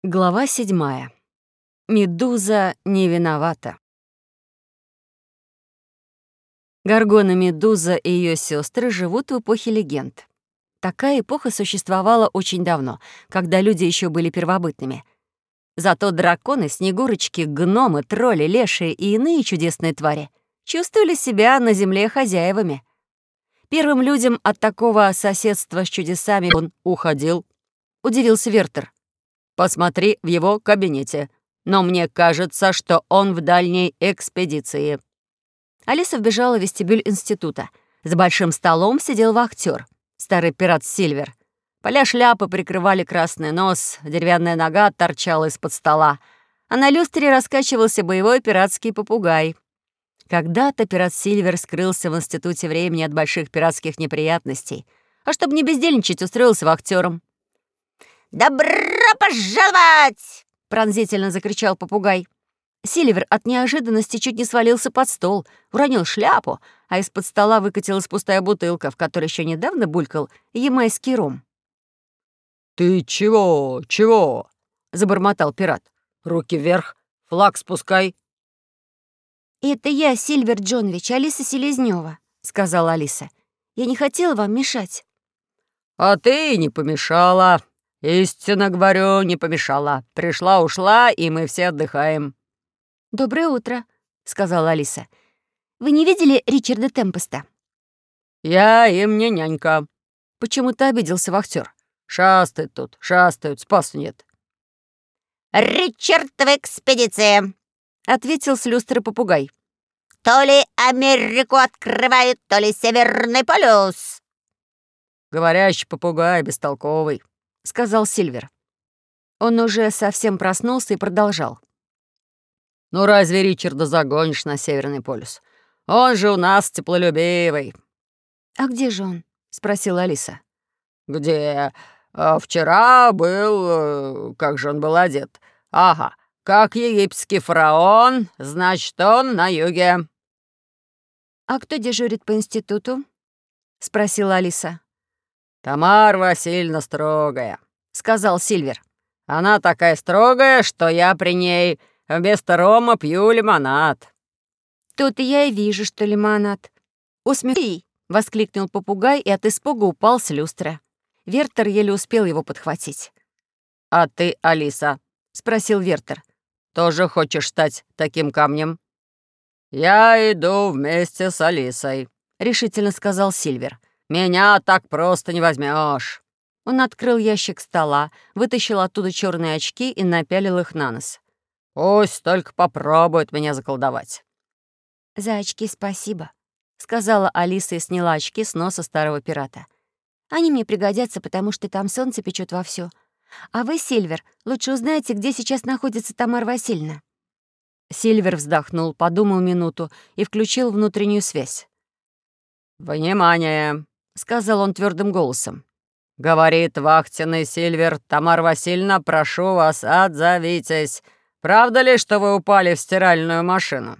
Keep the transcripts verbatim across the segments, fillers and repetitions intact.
Глава седьмая. Медуза не виновата. Горгона Медуза и ее сестры живут в эпохе легенд. Такая эпоха существовала очень давно, когда люди еще были первобытными. Зато драконы, снегурочки, гномы, тролли, лешие и иные чудесные твари чувствовали себя на земле хозяевами. Первым людям от такого соседства с чудесами он уходил. Удивился Вертер. «Посмотри в его кабинете. Но мне кажется, что он в дальней экспедиции». Алиса вбежала в вестибюль института. За большим столом сидел вахтер, старый пират Сильвер. Поля шляпы прикрывали красный нос, деревянная нога торчала из-под стола, а на люстре раскачивался боевой пиратский попугай. Когда-то пират Сильвер скрылся в институте времени от больших пиратских неприятностей, а чтобы не бездельничать, устроился вахтером. «Добро пожаловать!» — пронзительно закричал попугай. Сильвер от неожиданности чуть не свалился под стол, уронил шляпу, а из-под стола выкатилась пустая бутылка, в которой еще недавно булькал ямайский ром. «Ты чего, чего?» — забормотал пират. «Руки вверх, флаг спускай». «Это я, Сильвер Джонович, Алиса Селезнёва», — сказала Алиса. «Я не хотела вам мешать». «А ты не помешала. Истинно говорю, не помешала. Пришла-ушла, и мы все отдыхаем». «Доброе утро», — сказала Алиса. «Вы не видели Ричарда Темпеста?» «Я им не нянька». Почему-то обиделся вахтер. «Шастают тут, шастают, спасу нет». «Ричард в экспедиции!» — ответил с люстры попугай. «То ли Америку открывают, то ли Северный полюс!» «Говорящий попугай, бестолковый», — сказал Сильвер. Он уже совсем проснулся и продолжал. «Ну разве Ричарда загонишь на Северный полюс? Он же у нас теплолюбивый». «А где же он?» — спросила Алиса. «Где? А, вчера был... э, Как же он был одет? Ага, как египетский фараон, значит, он на юге». «А кто дежурит по институту?» — спросила Алиса. «Тамара Васильевна строгая», — сказал Сильвер. «Она такая строгая, что я при ней вместо рома пью лимонад». «Тут и я и вижу, что лимонад». «Усмехи!» — воскликнул попугай и от испуга упал с люстры. Вертер еле успел его подхватить. «А ты, Алиса?» — спросил Вертер. «Тоже хочешь стать таким камнем?» «Я иду вместе с Алисой», — решительно сказал Сильвер. «Меня так просто не возьмешь». Он открыл ящик стола, вытащил оттуда черные очки и напялил их на нос. «Пусть только попробует меня заколдовать». «За очки спасибо», — сказала Алиса и сняла очки с носа старого пирата. «Они мне пригодятся, потому что там солнце печет вовсю. А вы, Сильвер, лучше узнаете, где сейчас находится Тамара Васильевна». Сильвер вздохнул, подумал минуту и включил внутреннюю связь. «Внимание!» — сказал он твердым голосом. «Говорит вахтенный Сильвер. Тамара Васильевна, прошу вас, отзовитесь. Правда ли, что вы упали в стиральную машину?»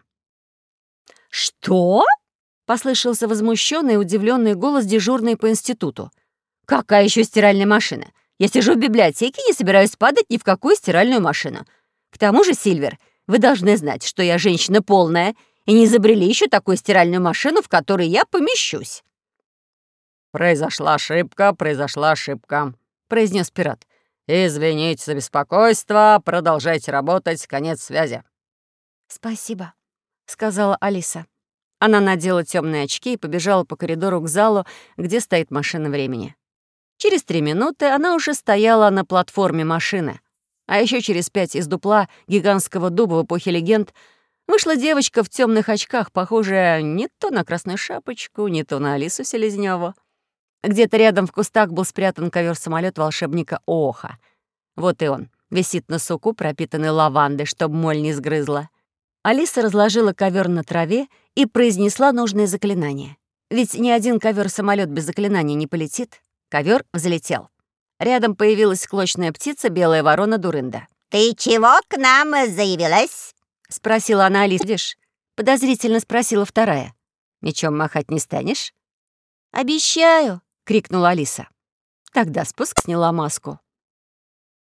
«Что?» — послышался возмущенный и удивленный голос дежурной по институту. «Какая еще стиральная машина? Я сижу в библиотеке и не собираюсь падать ни в какую стиральную машину. К тому же, Сильвер, вы должны знать, что я женщина полная, и не изобрели еще такую стиральную машину, в которой я помещусь». «Произошла ошибка, произошла ошибка», — произнес пират. «Извините за беспокойство, продолжайте работать, конец связи». «Спасибо», — сказала Алиса. Она надела темные очки и побежала по коридору к залу, где стоит машина времени. Через три минуты она уже стояла на платформе машины. А еще через пять из дупла гигантского дуба в эпохе легенд вышла девочка в темных очках, похожая не то на Красную Шапочку, не то на Алису Селезнёву. Где-то рядом в кустах был спрятан ковер-самолет волшебника Оха. Вот и он, висит на суку, пропитанный лавандой, чтобы моль не сгрызла. Алиса разложила ковер на траве и произнесла нужное заклинание. Ведь ни один ковер-самолет без заклинания не полетит. Ковер взлетел. Рядом появилась склочная птица, белая ворона Дурында. «Ты чего к нам заявилась?» — спросила она Алису. «Видишь?» — подозрительно спросила вторая. «Мечом махать не станешь?» «Обещаю», — крикнула Алиса. Тогда спуск сняла маску.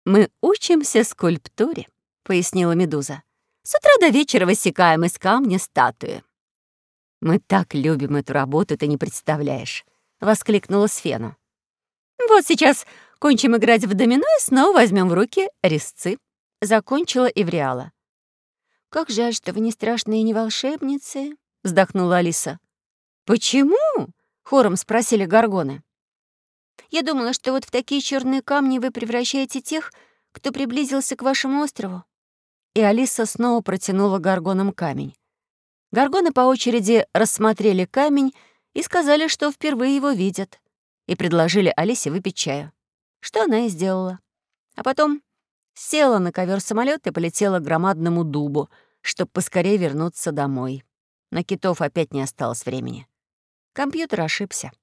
«Мы учимся скульптуре», — пояснила Медуза. «С утра до вечера высекаем из камня статуи». «Мы так любим эту работу, ты не представляешь», — воскликнула Сфена. «Вот сейчас кончим играть в домино и снова возьмем в руки резцы», — закончила Эвриала. «Как жаль, что вы не страшные и не волшебницы», — вздохнула Алиса. «Почему?» — хором спросили горгоны. «Я думала, что вот в такие черные камни вы превращаете тех, кто приблизился к вашему острову». И Алиса снова протянула горгонам камень. Горгоны по очереди рассмотрели камень и сказали, что впервые его видят, и предложили Алисе выпить чаю, что она и сделала. А потом села на ковер-самолёт и полетела к громадному дубу, чтобы поскорее вернуться домой. На китов опять не осталось времени. Компьютер ошибся.